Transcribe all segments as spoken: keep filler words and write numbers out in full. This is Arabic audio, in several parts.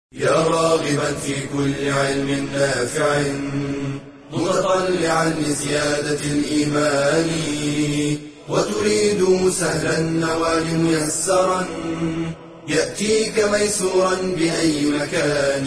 يا راغبا في كل علم نافع متطلعا لزيادة الإيمان وتريد سهلا النوال ميسرا يأتيك ميسورا بأي مكان.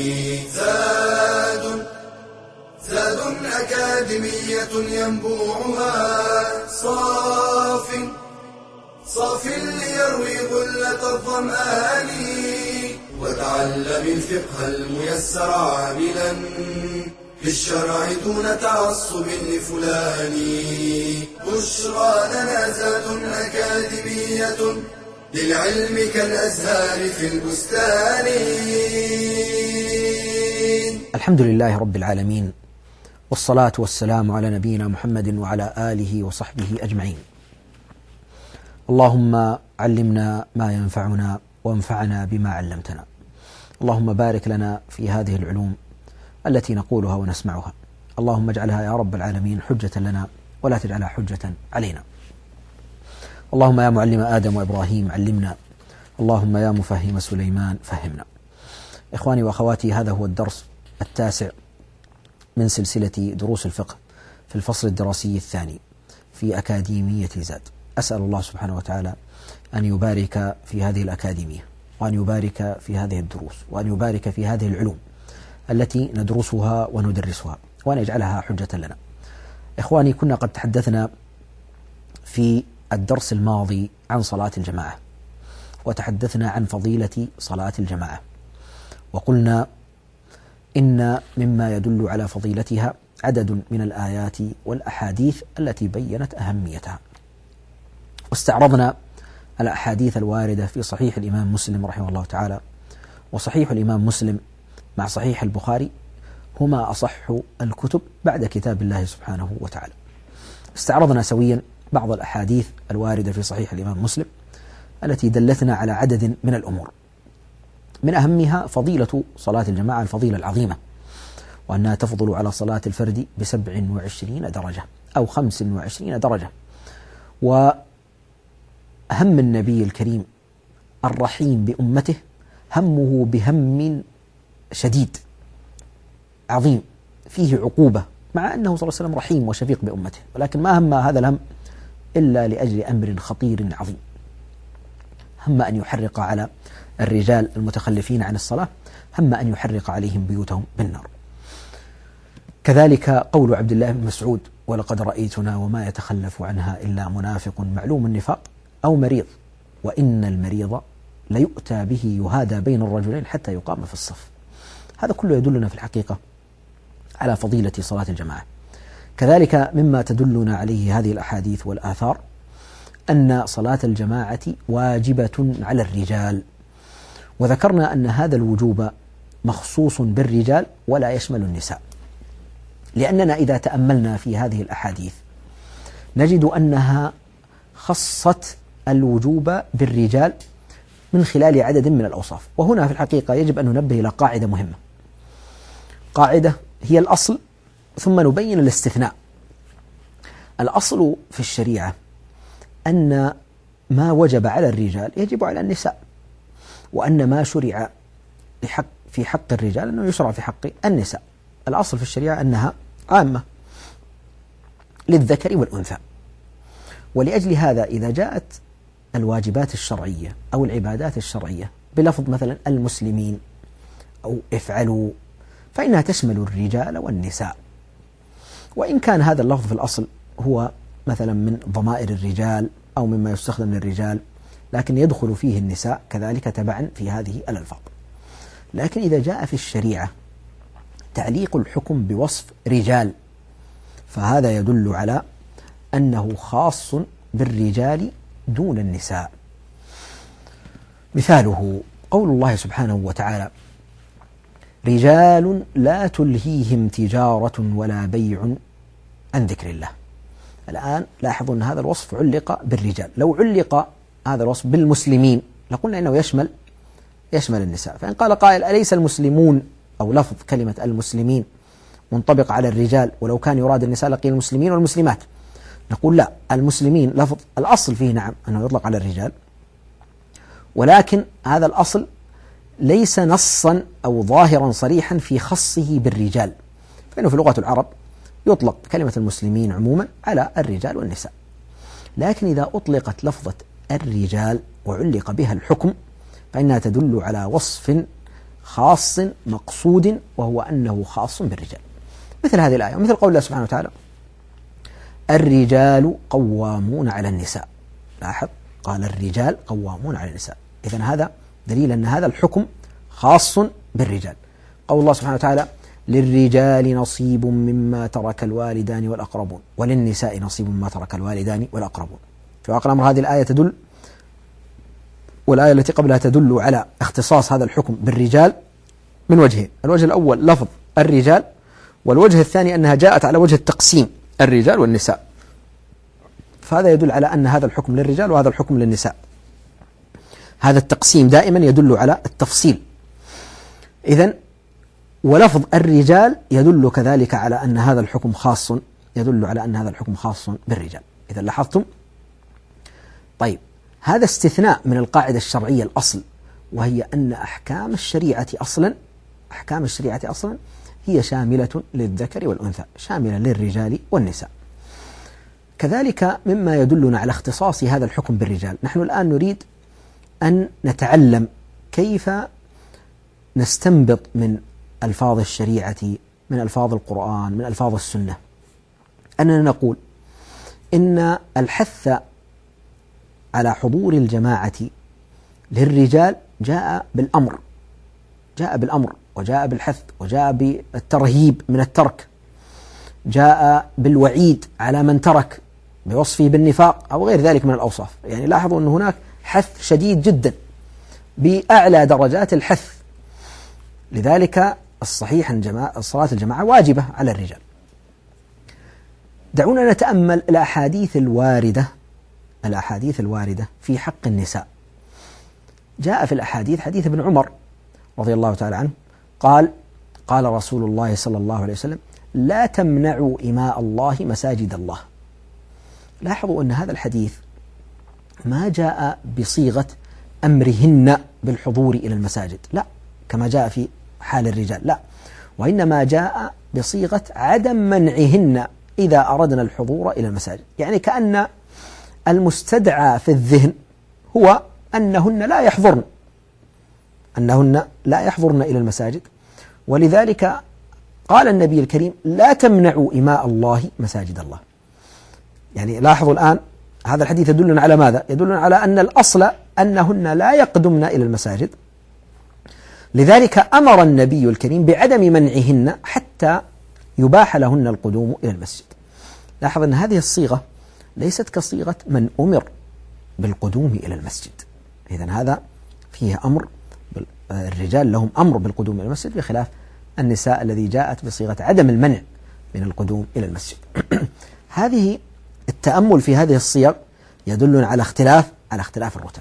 زاد زاد أكاديمية ينبوعها صاف صاف ليروي غلة الظمآن وتعلم الفقه الميسر عاملا في الشرع دون تعصب لفلان. بشرى لنا زاد أكاديمية للعلم كالأزهار في البستان. الحمد لله رب العالمين، والصلاة والسلام على نبينا محمد وعلى آله وصحبه أجمعين. اللهم علمنا ما ينفعنا وانفعنا بما علمتنا. اللهم بارك لنا في هذه العلوم التي نقولها ونسمعها. اللهم اجعلها يا رب العالمين حجة لنا ولا تجعلها حجة علينا. اللهم يا معلم آدم وإبراهيم علمنا، اللهم يا مفهم سليمان فهمنا. إخواني وأخواتي، هذا هو الدرس التاسع من سلسلة دروس الفقه في الفصل الدراسي الثاني في أكاديمية زاد. أسأل الله سبحانه وتعالى أن يبارك في هذه الأكاديمية، وأن يبارك في هذه الدروس، وأن يبارك في هذه العلوم التي ندرسها وندرسها، وأن يجعلها حجة لنا. إخواني، كنا قد تحدثنا في الدرس الماضي عن صلاة الجماعة، وتحدثنا عن فضيلة صلاة الجماعة، وقلنا إن مما يدل على فضيلتها عدد من الآيات والأحاديث التي بيّنت أهميتها. واستعرضنا الأحاديث الواردة في صحيح الإمام مسلم رحمه الله تعالى، وصحيح الإمام مسلم مع صحيح البخاري هما أصح الكتب بعد كتاب الله سبحانه وتعالى. استعرضنا سويا بعض الأحاديث الواردة في صحيح الإمام مسلم التي دلتنا على عدد من الأمور، من أهمها فضيلة صلاة الجماعة، الفضيلة العظيمة، وأنها تفضل على صلاة الفرد بسبع وعشرين درجة أو خمس وعشرين درجة. وهم النبي الكريم الرحيم بأمته همه بهم شديد عظيم فيه عقوبة، مع أنه صلى الله عليه وسلم رحيم وشفيق بأمته، ولكن ما هم هذا الهم إلا لأجل أمر خطير عظيم. هم أن يحرق على الرجال المتخلفين عن الصلاة، هم أن يحرق عليهم بيوتهم بالنار. كذلك قول عبد الله بن مسعود: ولقد رأيتنا وما يتخلف عنها إلا منافق معلوم النفاق أو مريض، وإن المريض ليؤتى به يهادى بين الرجلين حتى يقام في الصف. هذا كله يدلنا في الحقيقة على فضيلة صلاة الجماعة. كذلك مما تدلنا عليه هذه الأحاديث والآثار أن صلاة الجماعة واجبة على الرجال، وذكرنا أن هذا الوجوب مخصوص بالرجال ولا يشمل النساء، لأننا إذا تأملنا في هذه الأحاديث نجد أنها خصت الوجوب بالرجال من خلال عدد من الأوصاف. وهنا في الحقيقة يجب أن ننبه إلى قاعدة مهمة، قاعدة هي الأصل ثم نبين الاستثناء. الأصل في الشريعة أن ما وجب على الرجال يجب على النساء، وأن ما شرع لحق في حق الرجال أنه يشرع في حق النساء. الأصل في الشريعة أنها عامة للذكر والأنثى. ولأجل هذا إذا جاءت الواجبات الشرعية أو العبادات الشرعية بلفظ مثلا المسلمين أو افعلوا، فإنها تشمل الرجال والنساء، وإن كان هذا اللفظ في الأصل هو مثلا من ضمائر الرجال أو مما يستخدم للرجال، لكن يدخل فيه النساء كذلك تبعا في هذه الألفاظ. لكن إذا جاء في الشريعة تعليق الحكم بوصف رجال، فهذا يدل على أنه خاص بالرجال دون النساء. مثاله قول الله سبحانه وتعالى: رجال لا تلهيهم تجارة ولا بيع عن ذكر الله. الآن لاحظوا أن هذا الوصف علق بالرجال، لو علق هذا الوصف بالمسلمين لقلنا إنه يشمل يشمل النساء. فإن قال قائل: أليس المسلمون أو لفظ كلمة المسلمين منطبق على الرجال، ولو كان يراد النساء لقيل المسلمين والمسلمات؟ نقول لا، المسلمين لفظ الأصل فيه نعم أنه يطلق على الرجال، ولكن هذا الأصل ليس نصا أو ظاهرا صريحا في خصه بالرجال، فإنه في لغة العرب يطلق كلمة المسلمين عموما على الرجال والنساء، لكن إذا أطلقت لفظة الرجال وعلق بها الحكم فإنها تدل على وصف خاص مقصود، وهو أنه خاص بالرجال، مثل هذه الآية ومثل قول الله سبحانه وتعالى الرجال قوامون على النساء. لاحظ قال الرجال قوامون على النساء، إذن هذا دليل أن هذا الحكم خاص بالرجال. قول الله سبحانه وتعالى للرجال نصيب مما ترك الوالدان والأقربون وللنساء نصيب مما ترك الوالدان والأقربون. في واقع الأمر هذه الآية تدل والآية التي قبلها تدل على اختصاص هذا الحكم بالرجال من وجهين: الوجه الأول لفظ الرجال، والوجه الثاني أنها جاءت على وجه التقسيم الرجال والنساء، فهذا يدل على أن هذا الحكم للرجال وهذا الحكم للنساء. هذا التقسيم دائما يدل على التفصيل. إذن ولفظ الرجال يدل كذلك على أن هذا الحكم خاص يدل على أن هذا الحكم خاص بالرجال. إذا لاحظتم. طيب، هذا استثناء من القاعدة الشرعية الأصل، وهي أن أحكام الشريعة أصلا أحكام الشريعة أصلا هي شاملة للذكر والأنثى، شاملة للرجال والنساء. كذلك مما يدلنا على اختصاص هذا الحكم بالرجال، نحن الآن نريد أن نتعلم كيف نستنبط من ألفاظ الشريعة، من ألفاظ القرآن، من ألفاظ السنة، أننا نقول إن الحث على حضور الجماعة للرجال جاء بالأمر جاء بالأمر وجاء بالحث وجاء بالترهيب من الترك، جاء بالوعيد على من ترك بوصفه بالنفاق أو غير ذلك من الأوصاف. يعني لاحظوا أن هناك حث شديد جدا بأعلى درجات الحث. لذلك الصحيح أن صلاة الجماعة واجبة على الرجال. دعونا نتأمل الأحاديث الواردة الأحاديث الواردة في حق النساء. جاء في الأحاديث حديث ابن عمر رضي الله تعالى عنه قال قال رسول الله صلى الله عليه وسلم لا تمنعوا إماء الله مساجد الله. لاحظوا أن هذا الحديث ما جاء بصيغة أمرهن بالحضور إلى المساجد، لا كما جاء في حال الرجال، لا، وإنما جاء بصيغة عدم منعهن إذا أردنا الحضور إلى المساجد. يعني كأن المستدعى في الذهن هو أنهن لا يحضرن أنهن لا يحضرن إلى المساجد، ولذلك قال النبي الكريم لا تمنعوا إماء الله مساجد الله. يعني لاحظوا الآن هذا الحديث يدلنا على ماذا؟ يدلنا على أن الأصل أنهن لا يقدمن إلى المساجد، لذلك أمر النبي الكريم بعدم منعهن حتى يباح لهن القدوم إلى المسجد. لاحظ أن هذه الصيغة ليست كصيغة من أمر بالقدوم إلى المسجد. إذن هذا فيه أمر، الرجال لهم أمر بالقدوم إلى المسجد، بخلاف النساء الذي جاءت بصيغة عدم المنع من القدوم إلى المسجد. هذه التأمل في هذه الصيغ يدلنا على اختلاف على اختلاف الرتب.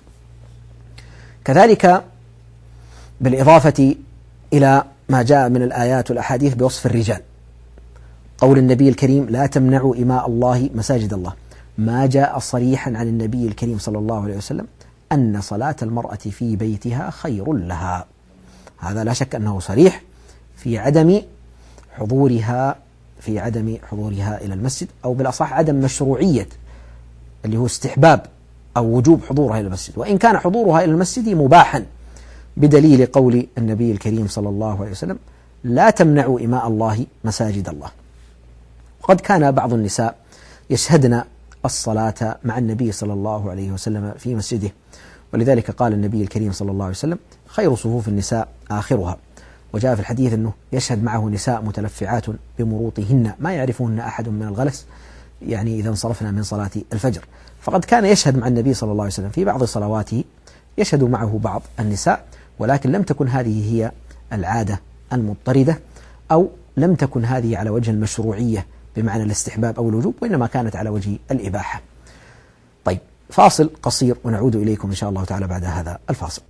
كذلك بالإضافة إلى ما جاء من الآيات والأحاديث بوصف الرجال، قول النبي الكريم لا تمنعوا إماء الله مساجد الله، ما جاء صريحا عن النبي الكريم صلى الله عليه وسلم أن صلاة المرأة في بيتها خير لها. هذا لا شك أنه صريح في عدم حضورها في عدم حضورها إلى المسجد، أو بالأصح عدم مشروعية اللي هو استحباب أو وجوب حضورها إلى المسجد، وإن كان حضورها إلى المسجد مباحا بدليل قول النبي الكريم صلى الله عليه وسلم لا تمنعوا إماء الله مساجد الله. وقد كان بعض النساء يشهدن الصلاة مع النبي صلى الله عليه وسلم في مسجده، ولذلك قال النبي الكريم صلى الله عليه وسلم خير صفوف النساء آخرها. وجاء في الحديث أنه يشهد معه نساء متلفعات بمروطهن ما يعرفهن أحد من الغلس، يعني إذا انصرفنا من صلاة الفجر. فقد كان يشهد مع النبي صلى الله عليه وسلم في بعض صلواته، يشهد معه بعض النساء، ولكن لم تكن هذه هي العادة المضطردة، أو لم تكن هذه على وجه المشروعية بمعنى الاستحباب أو الوجوب، وإنما كانت على وجه الإباحة. طيب، فاصل قصير ونعود إليكم إن شاء الله تعالى بعد هذا الفاصل.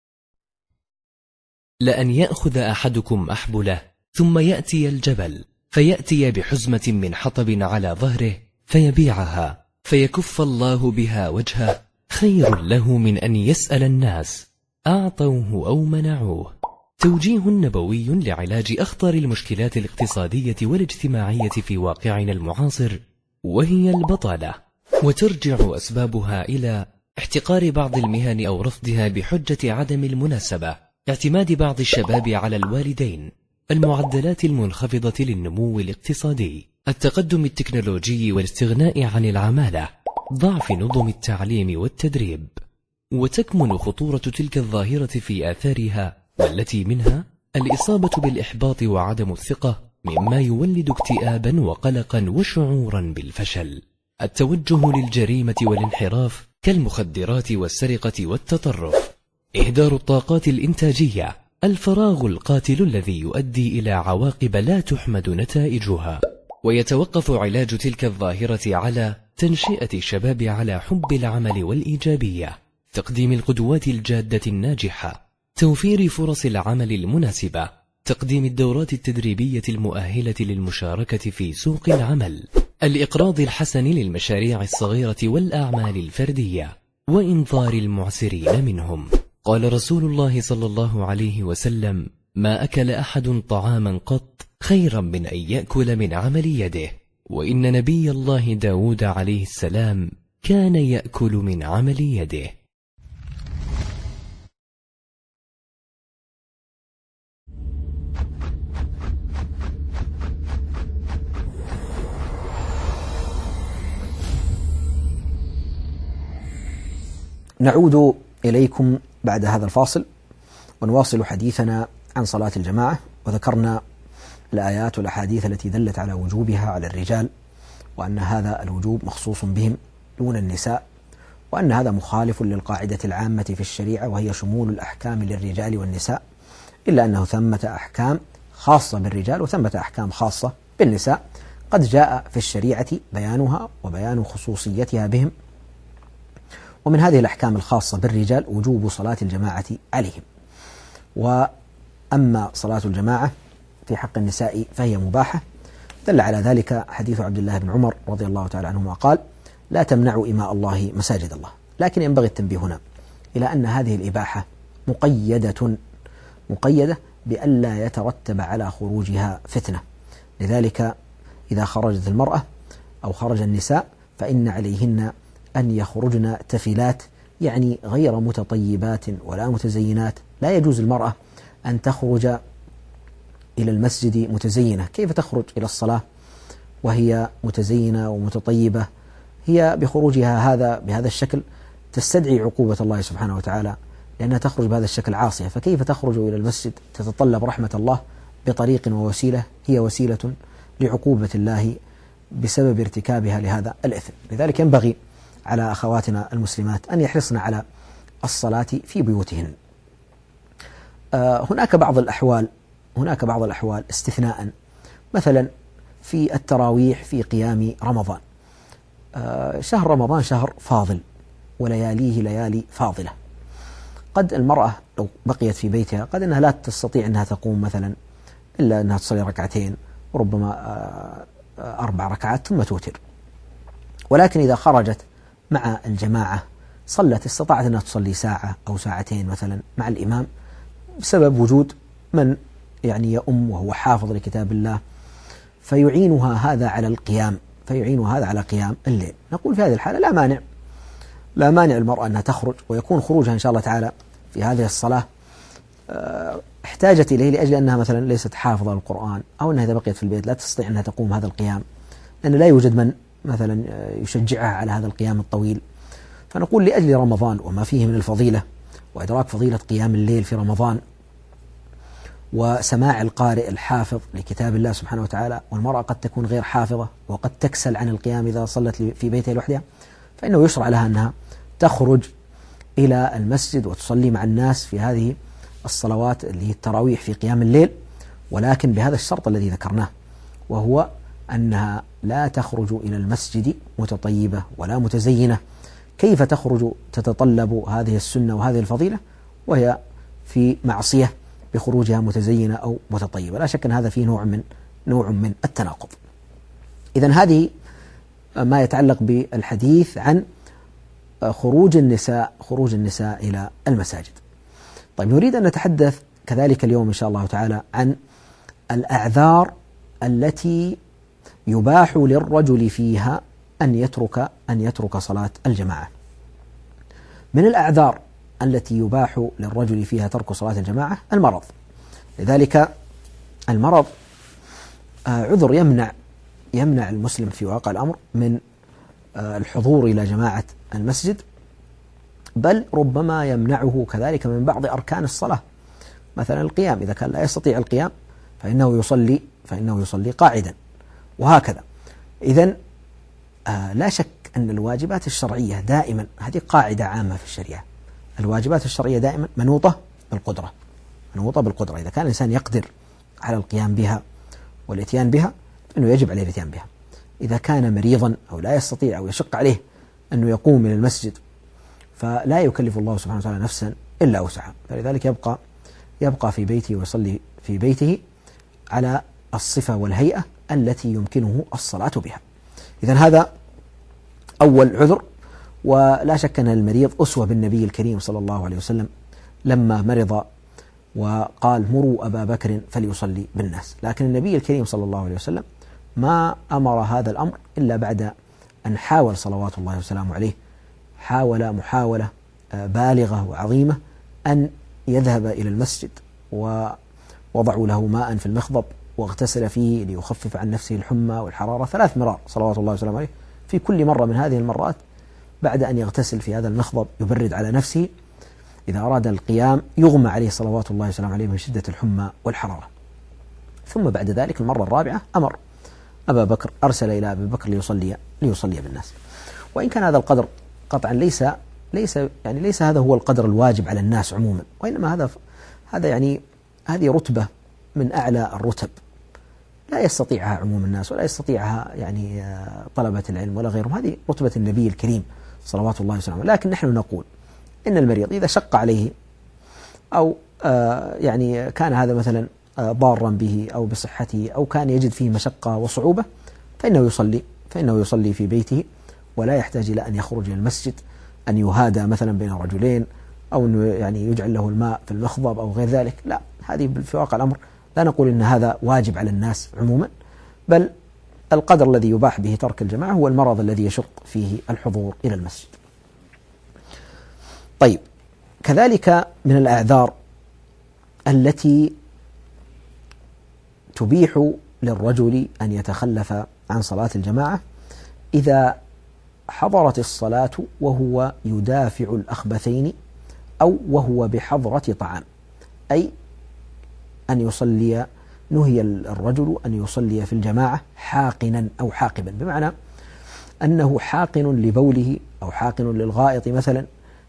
لأن يأخذ أحدكم أحبله ثم يأتي الجبل فيأتي بحزمة من حطب على ظهره فيبيعها فيكف الله بها وجهه خير له من أن يسأل الناس أعطوه أو منعوه. توجيه نبوي لعلاج أخطر المشكلات الاقتصادية والاجتماعية في واقعنا المعاصر، وهي البطالة، وترجع أسبابها إلى احتقار بعض المهن أو رفضها بحجة عدم المناسبة، اعتماد بعض الشباب على الوالدين، المعدلات المنخفضة للنمو الاقتصادي، التقدم التكنولوجي والاستغناء عن العمالة، ضعف نظم التعليم والتدريب. وتكمن خطورة تلك الظاهرة في آثارها، والتي منها الإصابة بالإحباط وعدم الثقة، مما يولد اكتئابا وقلقا وشعورا بالفشل، التوجه للجريمة والانحراف كالمخدرات والسرقة والتطرف، إهدار الطاقات الإنتاجية، الفراغ القاتل الذي يؤدي إلى عواقب لا تحمد نتائجها. ويتوقف علاج تلك الظاهرة على تنشئة الشباب على حب العمل والإيجابية، تقديم القدوات الجادة الناجحة، توفير فرص العمل المناسبة، تقديم الدورات التدريبية المؤهلة للمشاركة في سوق العمل، الإقراض الحسن للمشاريع الصغيرة والأعمال الفردية، وإنظار المعسرين منهم. قال رسول الله صلى الله عليه وسلم: ما أكل أحد طعاما قط خيرا من أن يأكل من عمل يده. وإن نبي الله داود عليه السلام كان يأكل من عمل يده. نعود إليكم بعد هذا الفاصل ونواصل حديثنا عن صلاة الجماعة، وذكرنا الآيات والأحاديث التي دلت على وجوبها على الرجال، وأن هذا الوجوب مخصوص بهم دون النساء، وأن هذا مخالف للقاعدة العامة في الشريعة وهي شمول الأحكام للرجال والنساء، إلا أنه ثمة أحكام خاصة بالرجال وثمة أحكام خاصة بالنساء قد جاء في الشريعة بيانها وبيان خصوصيتها بهم. ومن هذه الأحكام الخاصة بالرجال وجوب صلاة الجماعة عليهم. وأما صلاة الجماعة في حق النساء فهي مباحة، دل على ذلك حديث عبد الله بن عمر رضي الله تعالى عنهما قال: لا تمنعوا إماء الله مساجد الله. لكن ينبغي التنبيه هنا إلى أن هذه الإباحة مقيدة مقيدة بألا يترتب على خروجها فتنة، لذلك إذا خرجت المرأة أو خرج النساء فإن عليهن أن يخرجن تفلات، يعني غير متطيبات ولا متزينات. لا يجوز المرأة أن تخرج إلى المسجد متزينة. كيف تخرج إلى الصلاة وهي متزينة ومتطيبة؟ هي بخروجها هذا بهذا الشكل تستدعي عقوبة الله سبحانه وتعالى، لأنها تخرج بهذا الشكل عاصية. فكيف تخرج إلى المسجد تتطلب رحمة الله بطريق ووسيلة هي وسيلة لعقوبة الله بسبب ارتكابها لهذا الإثم؟ لذلك ينبغي على أخواتنا المسلمات أن يحرصن على الصلاة في بيوتهن. آه هناك بعض الأحوال هناك بعض الأحوال استثناء، مثلا في التراويح في قيام رمضان. آه شهر رمضان شهر فاضل ولياليه ليالي فاضلة، قد المرأة لو بقيت في بيتها قد أنها لا تستطيع أنها تقوم مثلا إلا أنها تصلي ركعتين وربما آه أربع ركعات ثم توتر، ولكن إذا خرجت مع الجماعة صلت استطاعت أنها تصلي ساعة أو ساعتين مثلا مع الإمام بسبب وجود من يعني يؤم وهو حافظ لكتاب الله فيعينها هذا على القيام فيعينها هذا على قيام الليل. نقول في هذه الحالة لا مانع لا مانع المرأة أنها تخرج، ويكون خروجها إن شاء الله تعالى في هذه الصلاة احتاجت إليه لأجل أنها مثلا ليست حافظة للقرآن، أو أنها إذا بقيت في البيت لا تستطيع أنها تقوم هذا القيام لأن لا يوجد من مثلا يشجعها على هذا القيام الطويل. فنقول لأجل رمضان وما فيه من الفضيلة وإدراك فضيلة قيام الليل في رمضان وسماع القارئ الحافظ لكتاب الله سبحانه وتعالى، والمرأة قد تكون غير حافظة وقد تكسل عن القيام إذا صلت في بيتها لوحدها، فإنه يشرع لها أنها تخرج إلى المسجد وتصلي مع الناس في هذه الصلوات اللي هي التراويح في قيام الليل، ولكن بهذا الشرط الذي ذكرناه، وهو أنها لا تخرج إلى المسجد متطيبة ولا متزينة. كيف تخرج تتطلب هذه السنة وهذه الفضيلة وهي في معصية بخروجها متزينة أو متطيبة؟ لا شك أن هذا فيه نوع من نوع من التناقض. إذن هذه ما يتعلق بالحديث عن خروج النساء خروج النساء إلى المساجد. طيب، نريد أن نتحدث كذلك اليوم إن شاء الله تعالى عن الأعذار التي يباح للرجل فيها أن يترك أن يترك صلاة الجماعة. من الأعذار التي يباح للرجل فيها ترك صلاة الجماعة المرض. لذلك المرض عذر يمنع يمنع المسلم في واقع الأمر من الحضور إلى جماعة المسجد، بل ربما يمنعه كذلك من بعض أركان الصلاة، مثلا القيام، إذا كان لا يستطيع القيام فإنه يصلي فإنه يصلي قاعدا، وهكذا. إذن آه لا شك أن الواجبات الشرعية دائما، هذه قاعدة عامة في الشريعة، الواجبات الشرعية دائما منوطة بالقدرة منوطة بالقدرة إذا كان الإنسان يقدر على القيام بها والإتيان بها فإنه يجب عليه الإتيان بها. إذا كان مريضا أو لا يستطيع أو يشق عليه أنه يقوم من المسجد فلا يكلف الله سبحانه وتعالى نفسا إلا وسعها، فلذلك يبقى يبقى في بيته ويصلي في بيته على الصفة والهيئة التي يمكنه الصلاة بها. إذن هذا أول عذر. ولا شك أن المريض أسوة بالنبي الكريم صلى الله عليه وسلم لما مرض وقال مروا أبا بكر فليصلي بالناس، لكن النبي الكريم صلى الله عليه وسلم ما أمر هذا الأمر إلا بعد أن حاول صلوات الله وسلامه عليه حاول محاولة بالغة وعظيمة أن يذهب إلى المسجد، ووضعوا له ماء في المخضب واغتسل فيه ليخفف عن نفسه الحمى والحرارة ثلاث مرات صلوات الله وسلامه عليه. في كل مرة من هذه المرات بعد أن يغتسل في هذا المخضب يبرد على نفسه، إذا أراد القيام يغمى عليه صلوات الله وسلامه عليه من شدة الحمى والحرارة. ثم بعد ذلك المرة الرابعة أمر أبا بكر، أرسل إلى أبي بكر ليصلي ليصلي بالناس. وإن كان هذا القدر قطعا ليس ليس يعني ليس هذا هو القدر الواجب على الناس عموما، وإنما هذا هذا يعني هذه رتبة من أعلى الرتب لا يستطيعها عموم الناس ولا يستطيعها يعني طلبة العلم ولا غيرهم، هذه رتبة النبي الكريم صلوات الله وسلامه. لكن نحن نقول إن المريض إذا شق عليه أو آه يعني كان هذا مثلا آه ضارا به أو بصحته أو كان يجد فيه مشقة وصعوبة فإنه يصلي فإنه يصلي في بيته، ولا يحتاج إلى أن يخرج إلى المسجد، أن يهادى مثلا بين رجلين أو أنه يعني يجعل له الماء في المخضب أو غير ذلك. لا، هذه في واقع الأمر لا نقول إن هذا واجب على الناس عموما، بل القدر الذي يباح به ترك الجماعة هو المرض الذي يشق فيه الحضور إلى المسجد. طيب، كذلك من الأعذار التي تبيح للرجل أن يتخلف عن صلاة الجماعة إذا حضرت الصلاة وهو يدافع الأخبثين أو وهو بحضرة طعام، أي أن يصلي نهي الرجل أن يصلي في الجماعة حاقنا أو حاقبا، بمعنى أنه حاقن لبوله أو حاقن للغائط مثلا،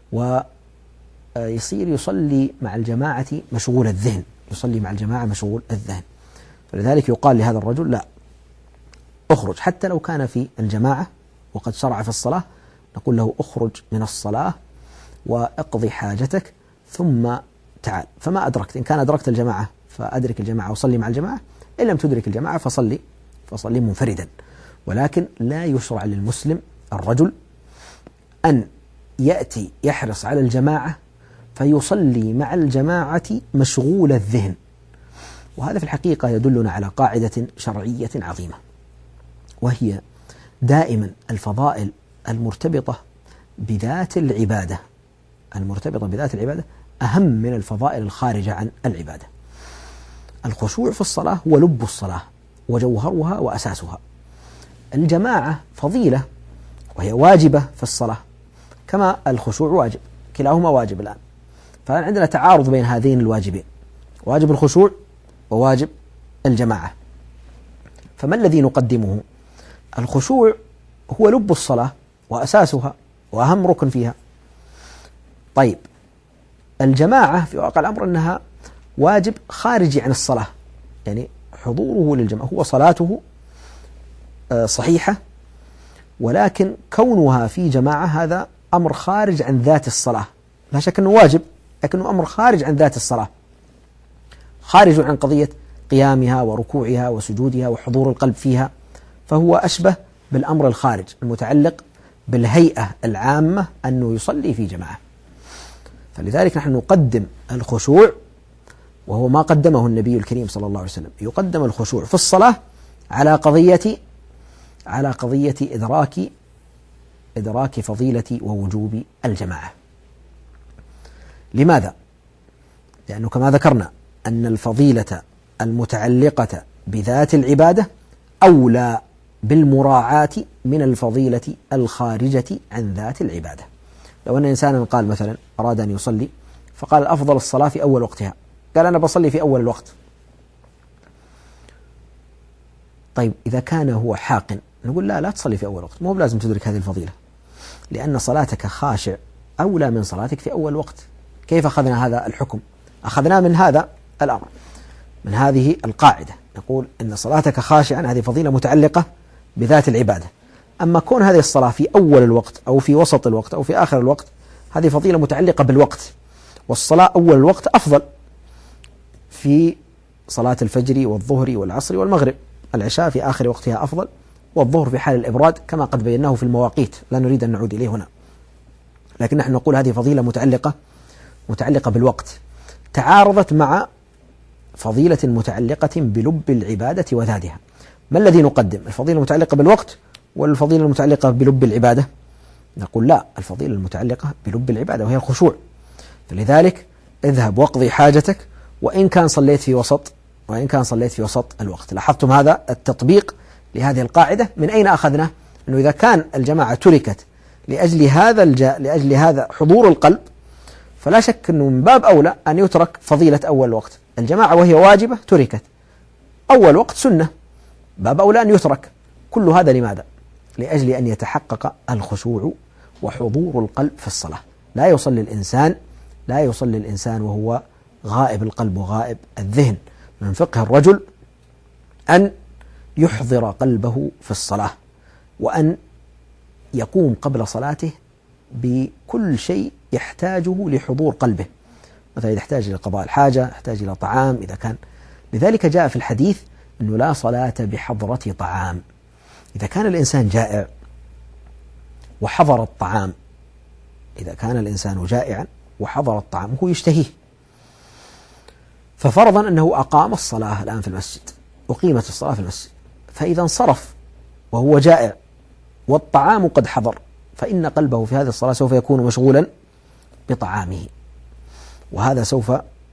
ويصير يصلي مع الجماعة مشغول الذهن يصلي مع الجماعة مشغول الذهن فلذلك يقال لهذا الرجل لا، أخرج حتى لو كان في الجماعة وقد شرع في الصلاة، نقول له أخرج من الصلاة وأقضي حاجتك ثم تعال. فما أدركت، إن كان أدركت الجماعة فأدرك الجماعة وصلي مع الجماعة، إن لم تدرك الجماعة فصلي فصلي منفردا. ولكن لا يشرع للمسلم الرجل أن يأتي يحرص على الجماعة فيصلي مع الجماعة مشغول الذهن، وهذا في الحقيقة يدلنا على قاعدة شرعية عظيمة، وهي دائما الفضائل المرتبطة بذات العبادة المرتبطة بذات العبادة أهم من الفضائل الخارجة عن العبادة. الخشوع في الصلاة هو لب الصلاة وجوهرها وأساسها. الجماعة فضيلة وهي واجبة في الصلاة كما الخشوع واجب، كلاهما واجب الآن، فالآن عندنا تعارض بين هذين الواجبين، واجب الخشوع وواجب الجماعة، فما الذي نقدمه؟ الخشوع هو لب الصلاة وأساسها وأهم ركن فيها. طيب، الجماعة في واقع الأمر أنها واجب خارجي عن الصلاة، يعني حضوره للجماعة هو صلاته صحيحة، ولكن كونها في جماعة هذا أمر خارج عن ذات الصلاة، لا شك أنه واجب لكنه أمر خارج عن ذات الصلاة، خارج عن قضية قيامها وركوعها وسجودها وحضور القلب فيها، فهو أشبه بالأمر الخارج المتعلق بالهيئة العامة أنه يصلي في جماعة. فلذلك نحن نقدم الخشوع، وهو ما قدمه النبي الكريم صلى الله عليه وسلم، يقدم الخشوع في الصلاة على قضية على قضية إدراك إدراك فضيلة ووجوب الجماعة. لماذا؟ لأنه كما ذكرنا أن الفضيلة المتعلقة بذات العبادة أولى بالمراعاة من الفضيلة الخارجة عن ذات العبادة. لو أن إنسانا قال مثلا أراد أن يصلي فقال الأفضل الصلاة في أول وقتها، قال أنا بصلي في أول الوقت. طيب إذا كان هو حاقن نقول لا لا تصلي في أول وقت، مو بلازم تدرك هذه الفضيلة، لأن صلاتك خاشع أولى من صلاتك في أول وقت. كيف أخذنا هذا الحكم؟ أخذنا من هذا الأمر، من هذه القاعدة، نقول إن صلاتك خاشعا هذه فضيلة متعلقة بذات العبادة. أما كون هذه الصلاة في أول الوقت أو في وسط الوقت أو في آخر الوقت هذه فضيلة متعلقة بالوقت، والصلاة أول الوقت أفضل في صلاة الفجر والظهر والعصر والمغرب، العشاء في آخر وقتها أفضل، والظهر في حال الإبراد كما قد بيناه في المواقيت، لا نريد أن نعود إليه هنا، لكن نحن نقول هذه فضيلة متعلقة متعلقة بالوقت، تعارضت مع فضيلة متعلقة بلب العبادة وذاتها. ما الذي نقدم؟ الفضيلة المتعلقة بالوقت ولا الفضيلة المتعلقة بلب العبادة؟ نقول لا، الفضيلة المتعلقة بلب العبادة وهي الخشوع. فلذلك اذهب واقضي حاجتك وإن كان صليت في وسط وإن كان صليت في وسط الوقت. لاحظتم هذا التطبيق لهذه القاعدة؟ من أين أخذنا؟ أنه إذا كان الجماعة تركت لأجل هذا الجاء لأجل هذا حضور القلب، فلا شك أنه من باب أولى أن يترك فضيلة أول وقت. الجماعة وهي واجبة تركت، أول وقت سنة، باب أولى أن يترك. كل هذا لماذا؟ لأجل أن يتحقق الخشوع وحضور القلب في الصلاة. لا يصلي الإنسان لا يصلي الإنسان وهو غائب القلب وغائب الذهن. من فقه الرجل أن يحضر قلبه في الصلاة، وأن يقوم قبل صلاته بكل شيء يحتاجه لحضور قلبه، مثلا إذا يحتاج إلى قضاء الحاجة، يحتاج إلى طعام إذا كان. لذلك جاء في الحديث أنه لا صلاة بحضرة طعام. إذا كان الإنسان جائع وحضر الطعام، إذا كان الإنسان جائعا وحضر الطعام هو يشتهيه، ففرضا أنه أقام الصلاة الآن في المسجد، أقيمت الصلاة في المسجد، فإذا انصرف وهو جائع والطعام قد حضر، فإن قلبه في هذه الصلاة سوف يكون مشغولا بطعامه، وهذا سوف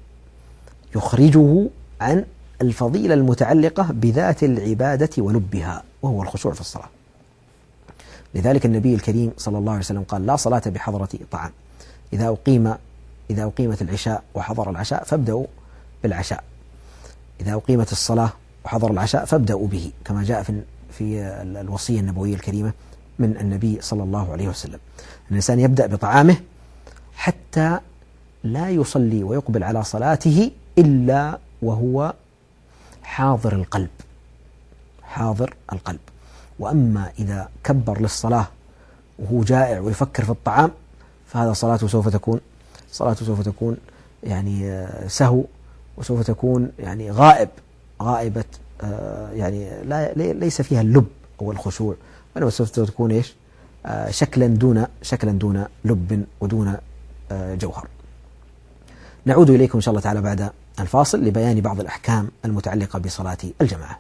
يخرجه عن الفضيلة المتعلقة بذات العبادة ولبها، وهو الخشوع في الصلاة. لذلك النبي الكريم صلى الله عليه وسلم قال لا صلاة بحضرة طعام. إذا أقيم إذا أقيمت العشاء وحضر العشاء فابدأوا بالعشاء، إذا أقيمت الصلاة وحضر العشاء فابدأوا به، كما جاء في في الوصية النبوية الكريمة من النبي صلى الله عليه وسلم. الإنسان يبدأ بطعامه حتى لا يصلي ويقبل على صلاته إلا وهو حاضر القلب حاضر القلب. وأما إذا كبر للصلاة وهو جائع ويفكر في الطعام فهذا صلاته سوف تكون صلاته سوف تكون يعني سهو، وسوف تكون يعني غائب غائبة يعني لا ليس فيها اللب أو الخشوع، وإنما سوف تكون إيش شكلا دون شكلا دون لب ودون جوهر. نعود إليكم إن شاء الله تعالى بعد الفاصل لبيان بعض الأحكام المتعلقة بصلاة الجماعة.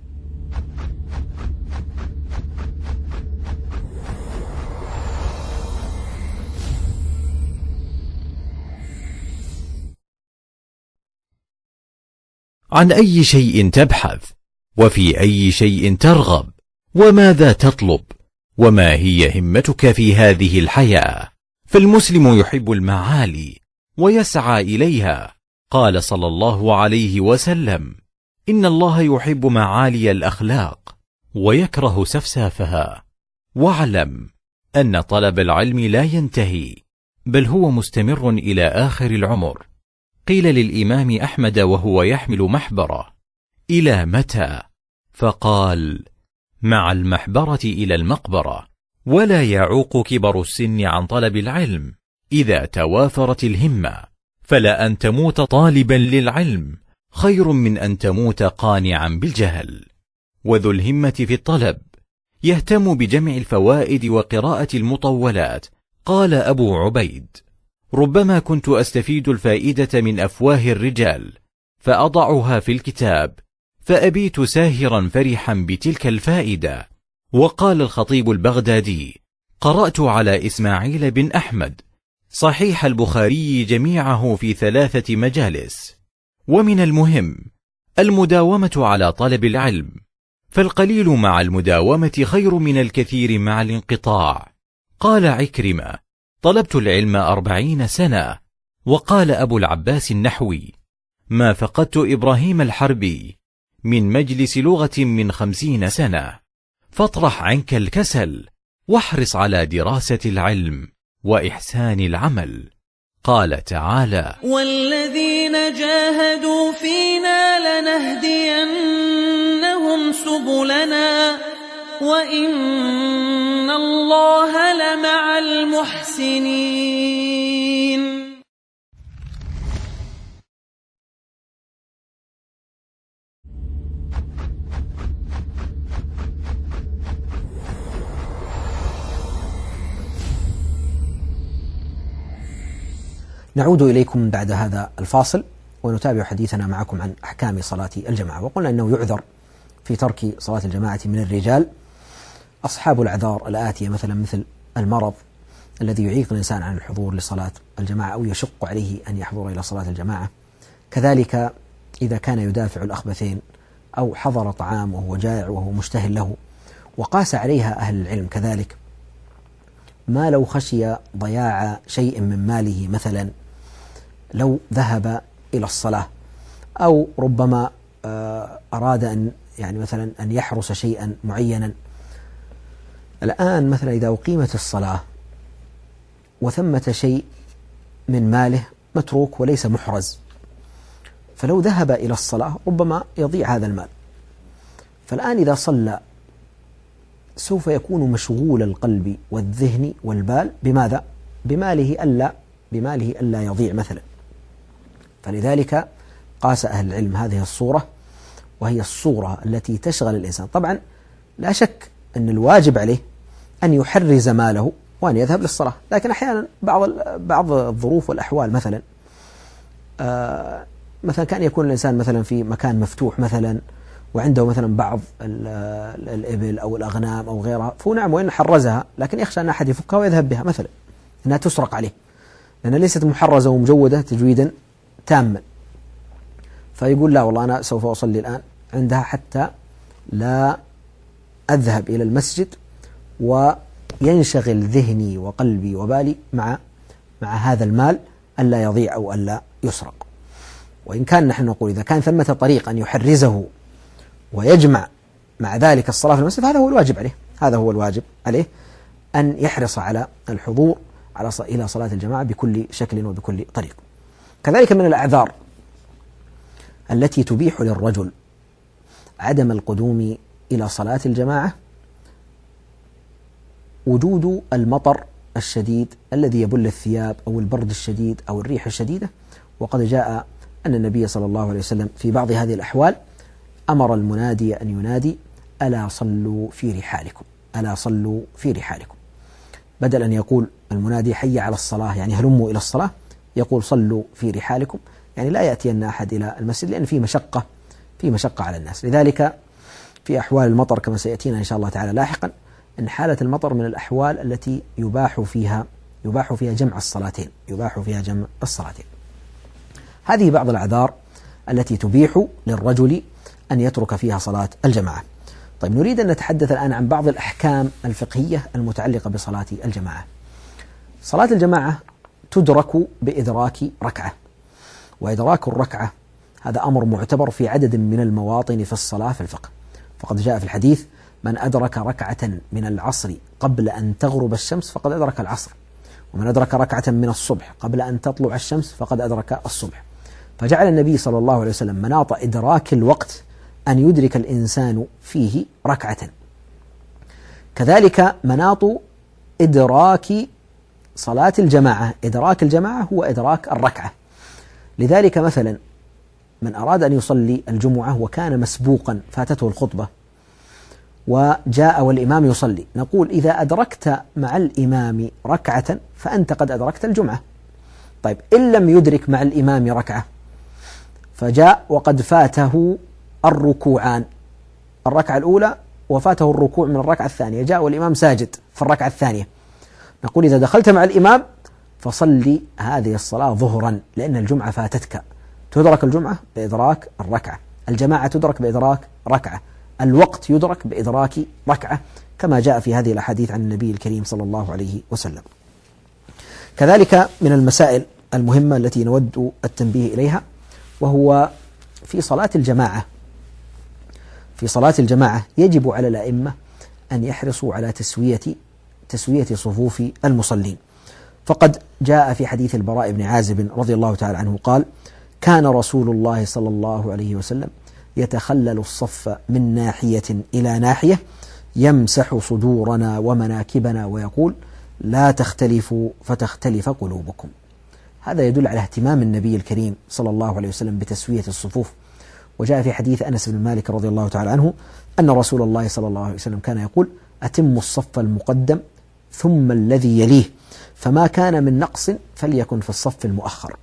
عن أي شيء تبحث؟ وفي أي شيء ترغب؟ وماذا تطلب؟ وما هي همتك في هذه الحياة؟ فالمسلم يحب المعالي ويسعى إليها. قال صلى الله عليه وسلم: إن الله يحب معالي الأخلاق ويكره سفسافها. واعلم أن طلب العلم لا ينتهي، بل هو مستمر إلى آخر العمر. قيل للإمام أحمد وهو يحمل محبرة: إلى متى؟ فقال: مع المحبرة إلى المقبرة. ولا يعوق كبر السن عن طلب العلم إذا توافرت الهمة، فلا أن تموت طالبا للعلم خير من أن تموت قانعا بالجهل. وذو الهمة في الطلب يهتم بجمع الفوائد وقراءة المطولات. قال أبو عبيد: ربما كنت أستفيد الفائدة من أفواه الرجال فأضعها في الكتاب، فأبيت ساهرا فرحا بتلك الفائدة. وقال الخطيب البغدادي: قرأت على إسماعيل بن أحمد صحيح البخاري جميعه في ثلاثة مجالس. ومن المهم المداومة على طلب العلم، فالقليل مع المداومة خير من الكثير مع الانقطاع. قال عكرمة: طلبت العلم أربعين سنة. وقال أبو العباس النحوي: ما فقدت إبراهيم الحربي من مجلس لغة من خمسين سنة. فاطرح عنك الكسل واحرص على دراسة العلم وإحسان العمل. قال تعالى: والذين جاهدوا فينا لنهدينهم سبلنا وإن الله لمع المحسنين. نعود إليكم بعد هذا الفاصل ونتابع حديثنا معكم عن أحكام صلاة الجماعة. وقلنا أنه يعذر في ترك صلاة الجماعة من الرجال أصحاب الأعذار الآتية، مثلا مثل المرض الذي يعيق الإنسان عن الحضور لصلاة الجماعة أو يشق عليه أن يحضر إلى صلاة الجماعة. كذلك إذا كان يدافع الأخبثين أو حضر طعام وهو جائع وهو مشتهل له. وقاس عليها أهل العلم كذلك ما لو خشي ضياع شيء من ماله، مثلا لو ذهب إلى الصلاة أو ربما أراد أن يعني مثلا أن يحرس شيئا معينا. الآن مثلا إذا أقيمت الصلاة وثمة شيء من ماله متروك وليس محرز، فلو ذهب إلى الصلاة ربما يضيع هذا المال. فالآن إذا صلى سوف يكون مشغول القلب والذهن والبال بماذا؟ بماله ألا بماله ألا يضيع مثلا. فلذلك قاس أهل العلم هذه الصورة، وهي الصورة التي تشغل الإنسان. طبعا لا شك أن الواجب عليه أن يحرز ماله وأن يذهب للصلاة، لكن أحيانا بعض بعض الظروف والأحوال مثلا آه مثلا كان يكون الإنسان مثلا في مكان مفتوح مثلا وعنده مثلا بعض الإبل أو الأغنام أو غيرها، فهو نعم وإن حرزها لكن يخشى أن أحد يفكها ويذهب بها مثلا، أنها تسرق عليه لأنها ليست محرزة ومجودة تجويدا تاما. فيقول لا والله أنا سوف أصلي الآن عندها حتى لا أذهب إلى المسجد وينشغل ذهني وقلبي وبالي مع مع هذا المال ألا يضيع أو ألا يسرق. وإن كان نحن نقول إذا كان ثمة طريق أن يحرزه ويجمع مع ذلك الصلاة في المسجد، هذا هو الواجب عليه هذا هو الواجب عليه أن يحرص على الحضور على إلى صلاة الجماعة بكل شكل وبكل طريق. كذلك من الأعذار التي تبيح للرجل عدم القدوم إلى صلاة الجماعة وجود المطر الشديد الذي يبل الثياب أو البرد الشديد أو الريح الشديدة. وقد جاء أن النبي صلى الله عليه وسلم في بعض هذه الأحوال أمر المنادي أن ينادي: ألا صلوا في رحالكم ألا صلوا في رحالكم، بدل أن يقول المنادي حي على الصلاة يعني هلموا إلى الصلاة، يقول صلوا في رحالكم يعني لا يأتين أحد إلى المسجد، لأن في مشقة في مشقة على الناس. لذلك في أحوال المطر كما سيأتينا إن شاء الله تعالى لاحقا أن حالة المطر من الأحوال التي يباح فيها يباح فيها جمع الصلاتين يباح فيها جمع الصلاتين. هذه بعض الأعذار التي تبيح للرجل أن يترك فيها صلاة الجماعة. طيب نريد أن نتحدث الآن عن بعض الأحكام الفقهية المتعلقة بصلاة الجماعة. صلاة الجماعة تدرك بإدراك ركعة، وإدراك الركعة هذا أمر معتبر في عدد من المواطن في الصلاة في الفقه. فقد جاء في الحديث: من أدرك ركعة من العصر قبل أن تغرب الشمس فقد أدرك العصر، ومن أدرك ركعة من الصبح قبل أن تطلع الشمس فقد أدرك الصبح. فجعل النبي صلى الله عليه وسلم مناط إدراك الوقت أن يدرك الإنسان فيه ركعة. كذلك مناط إدراك صلاة الجماعة إدراك الجماعة هو إدراك الركعة. لذلك مثلا من أراد أن يصلي الجمعة وكان مسبوقا فاتته الخطبة وجاء والإمام يصلي، نقول إذا أدركت مع الإمام ركعة فأنت قد أدركت الجمعة. طيب إن لم يدرك مع الإمام ركعة فجاء وقد فاته الركوعان، الركعة الأولى وفاته الركوع من الركعة الثانية، جاء والإمام ساجد في الركعة الثانية، نقول إذا دخلت مع الإمام فصلي هذه الصلاة ظهرا، لأن الجمعة فاتتك. تدرك الجمعة بإدراك الركعة، الجماعة تدرك بإدراك ركعة، الوقت يدرك بإدراك ركعة، كما جاء في هذه الأحاديث عن النبي الكريم صلى الله عليه وسلم. كذلك من المسائل المهمة التي نود التنبيه إليها، وهو في صلاة الجماعة في صلاة الجماعة يجب على الأئمة أن يحرصوا على تسوية تسوية صفوف المصلين. فقد جاء في حديث البراء بن عازب رضي الله تعالى عنه قال: كان رسول الله صلى الله عليه وسلم يتخلل الصف من ناحية إلى ناحية يمسح صدورنا ومناكبنا ويقول: لا تختلفوا فتختلف قلوبكم. هذا يدل على اهتمام النبي الكريم صلى الله عليه وسلم بتسوية الصفوف. وجاء في حديث أنس بن مالك رضي الله تعالى عنه أن رسول الله صلى الله عليه وسلم كان يقول: أتموا الصف المقدم ثم الذي يليه، فما كان من نقص فليكن في الصف المؤخر.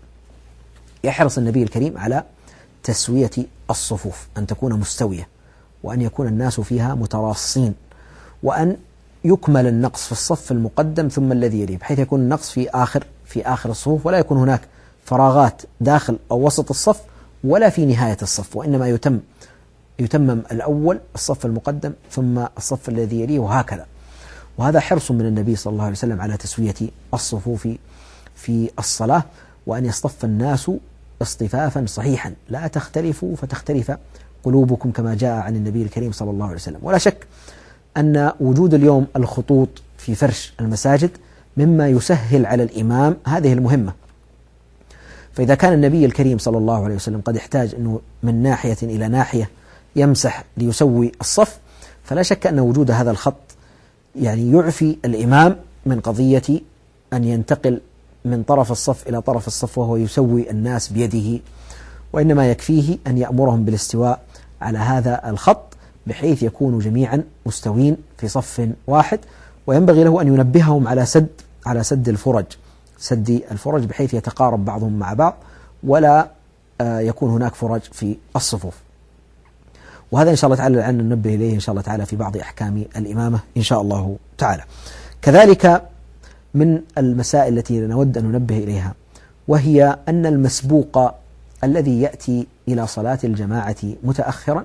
يحرص النبي الكريم على تسوية الصفوف، أن تكون مستوية، وأن يكون الناس فيها متراصين، وأن يكمل النقص في الصف المقدم ثم الذي يليه، بحيث يكون النقص في آخر في آخر الصفوف، ولا يكون هناك فراغات داخل أو وسط الصف ولا في نهاية الصف، وإنما يتم يتمم الأول الصف المقدم ثم الصف الذي يليه، وهكذا. وهذا حرص من النبي صلى الله عليه وسلم على تسوية الصفوف في الصلاة، وأن يصطف الناس اصطفافا صحيحا، لا تختلفوا فتختلف قلوبكم، كما جاء عن النبي الكريم صلى الله عليه وسلم. ولا شك أن وجود اليوم الخطوط في فرش المساجد مما يسهل على الإمام هذه المهمة. فإذا كان النبي الكريم صلى الله عليه وسلم قد احتاج أنه من ناحية إلى ناحية يمسح ليسوي الصف، فلا شك أن وجود هذا الخط يعني يعفي الإمام من قضية أن ينتقل من طرف الصف إلى طرف الصف وهو يسوي الناس بيده، وإنما يكفيه أن يأمرهم بالاستواء على هذا الخط بحيث يكونوا جميعا مستوين في صف واحد. وينبغي له أن ينبههم على سد على سد الفرج سد الفرج بحيث يتقارب بعضهم مع بعض، ولا يكون هناك فرج في الصفوف. وهذا إن شاء الله تعالى لعلنا ننبه إليه إن شاء الله تعالى في بعض أحكام الإمامة إن شاء الله تعالى. كذلك من المسائل التي نود أن ننبه إليها، وهي أن المسبوق الذي يأتي إلى صلاة الجماعة متأخرا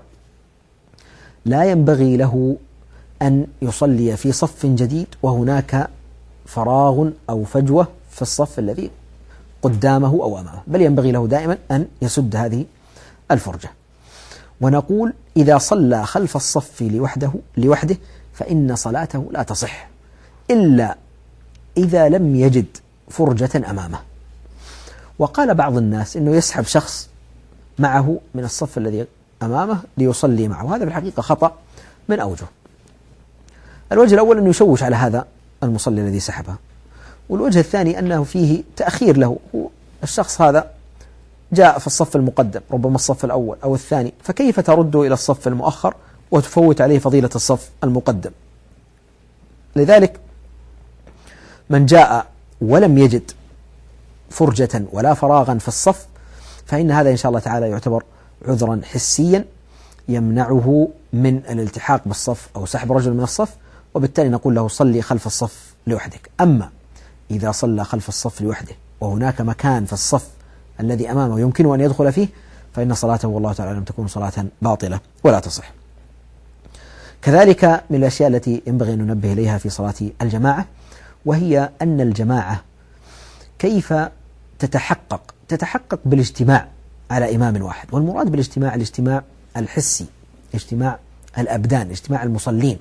لا ينبغي له أن يصلي في صف جديد وهناك فراغ أو فجوة في الصف الذي قدامه أو أمامه، بل ينبغي له دائما أن يسد هذه الفرجة. ونقول إذا صلى خلف الصف لوحده لوحده فإن صلاته لا تصح إلا إذا لم يجد فرجة أمامه. وقال بعض الناس إنه يسحب شخص معه من الصف الذي أمامه ليصلي معه، وهذا بالحقيقة خطأ من أوجه. الوجه الأول أنه يشوش على هذا المصلي الذي سحبه، والوجه الثاني أنه فيه تأخير له. الشخص هذا جاء في الصف المقدم ربما الصف الأول أو الثاني، فكيف ترده إلى الصف المؤخر وتفوت عليه فضيلة الصف المقدم؟ لذلك من جاء ولم يجد فرجة ولا فراغا في الصف فإن هذا إن شاء الله تعالى يعتبر عذرا حسيا يمنعه من الالتحاق بالصف أو سحب رجل من الصف، وبالتالي نقول له صلي خلف الصف لوحدك. أما إذا صلى خلف الصف لوحده وهناك مكان في الصف الذي أمامه يمكن أن يدخل فيه فإن صلاته والله تعالى لم تكون صلاة باطلة ولا تصح. كذلك من الأشياء التي ينبغي أن ننبه إليها في صلاة الجماعة، وهي أن الجماعة كيف تتحقق تتحقق بالاجتماع على إمام واحد. والمراد بالاجتماع الاجتماع الحسي، اجتماع الأبدان، اجتماع المصلين.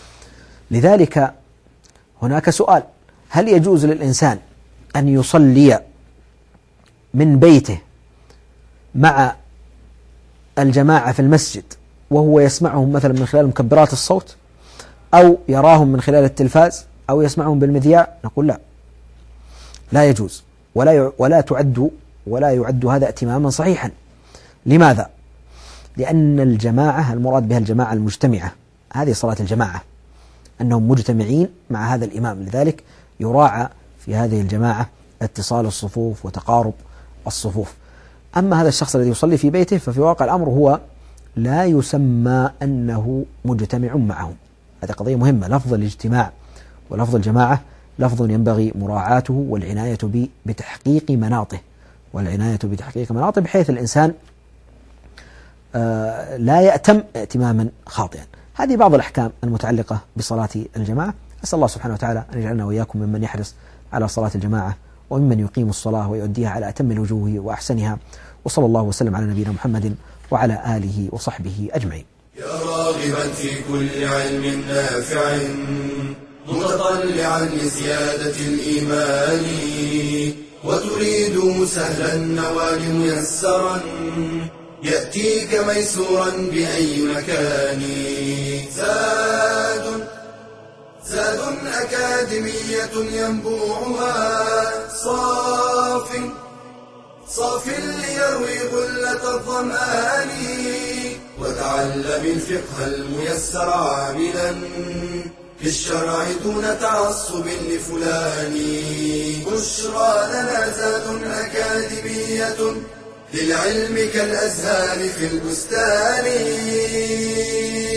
لذلك هناك سؤال: هل يجوز للإنسان أن يصلي من بيته مع الجماعة في المسجد وهو يسمعهم مثلا من خلال مكبرات الصوت، أو يراهم من خلال التلفاز، أو يسمعهم بالمذياع؟ نقول لا، لا يجوز، ولا ولا تعد ولا يعد هذا ائتماما صحيحا، لماذا؟ لأن الجماعة المراد بها الجماعة المجتمعة، هذه صلاة الجماعة، أنهم مجتمعين مع هذا الإمام، لذلك يراعى في هذه الجماعة اتصال الصفوف وتقارب الصفوف. أما هذا الشخص الذي يصلي في بيته ففي واقع الأمر هو لا يسمى أنه مجتمع معهم. هذه قضية مهمة. لفظ الاجتماع ولفظ الجماعة لفظ ينبغي مراعاته والعناية بتحقيق مناطه والعناية بتحقيق مناطه بحيث الإنسان لا يأتم ائتماما خاطئا. هذه بعض الأحكام المتعلقة بصلاة الجماعة. أسأل الله سبحانه وتعالى أن يجعلنا وإياكم ممن يحرص على صلاة الجماعة وممن يقيم الصلاة ويؤديها على أتم الوجوه وأحسنها. وصلى الله وسلم على نبينا محمد وعلى آله وصحبه أجمعين. يا راغبا في كل علم نافع متطلعا لزيادة الإيمان وتريد سهلا النوال ميسرا يأتيك ميسورا بأي مكان. زاد زاد أكاديمية ينبوعها صاف صاف ليروي غلة الظمآن وتعلم الفقه الميسر عاملا في الشرع دون تعصب لفلان. بشرى لنا زاد أكاديمية للعلم كالأزهار في البستان.